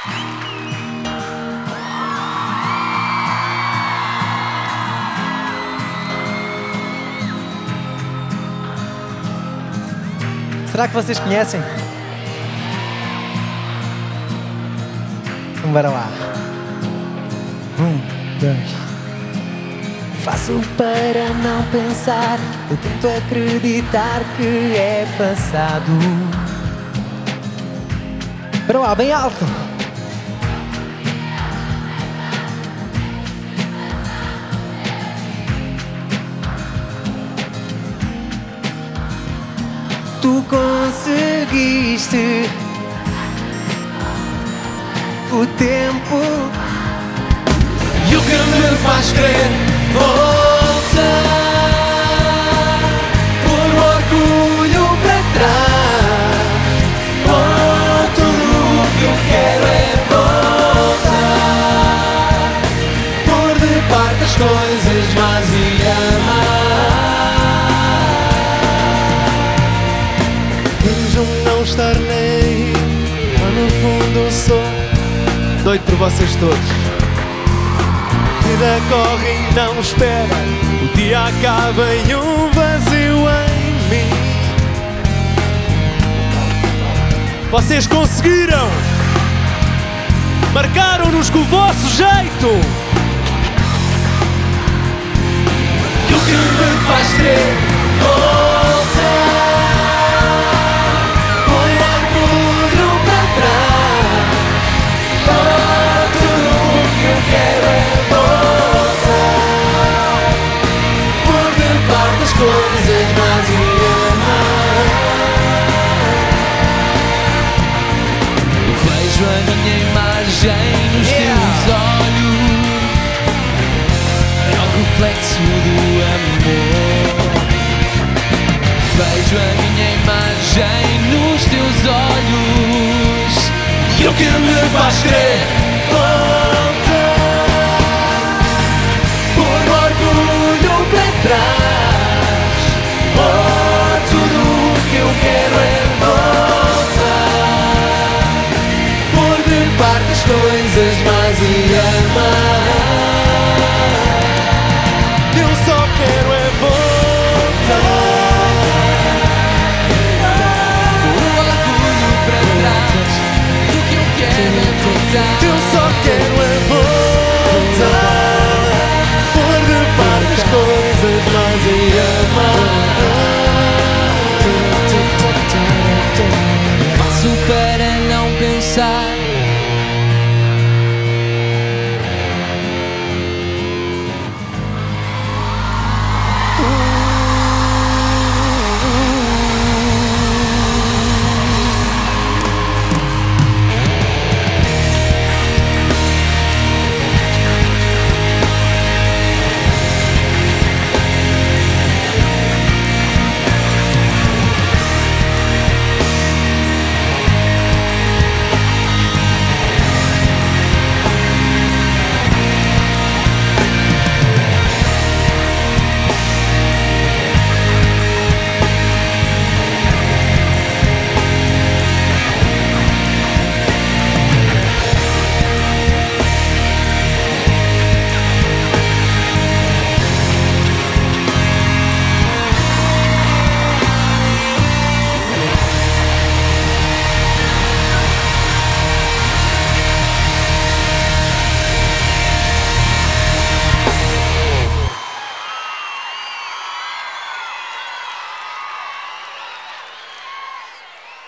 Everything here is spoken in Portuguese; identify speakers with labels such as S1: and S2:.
S1: Será que vocês conhecem? Então bora lá. 1, 2. Faço para não pensar, eu tento acreditar que é passado. Bora lá, bem alto. Tu conseguiste o tempo
S2: E o que me faz crer voltar, por orgulho para trás. Oh, tudo o que eu quero é voltar, pôr de parte as coisas más e amar.
S3: Finjo não estar nem, mas no fundo sou doido por vocês todos. A vida corre e não espera, o dia acaba em um vazio em mim. Vocês conseguiram! Marcaram-nos com o vosso jeito!
S2: E o que me faz crer voltar, por orgulho para trás. Oh, tudo o que eu quero é voltar, pôr de parte as coisas más e amar. Vejo a minha imagem nos teus olhos, é o reflexo do amor. Vejo a minha imagem nos teus olhos, e o que me faz crer voltar, por orgulho para trás. Oh, tudo o que eu quero é voltar, pôr de parte as coisas más e amar.
S3: Eu só quero é voltar,
S2: O orgulho para trás, o que eu quero é voltar.
S3: eu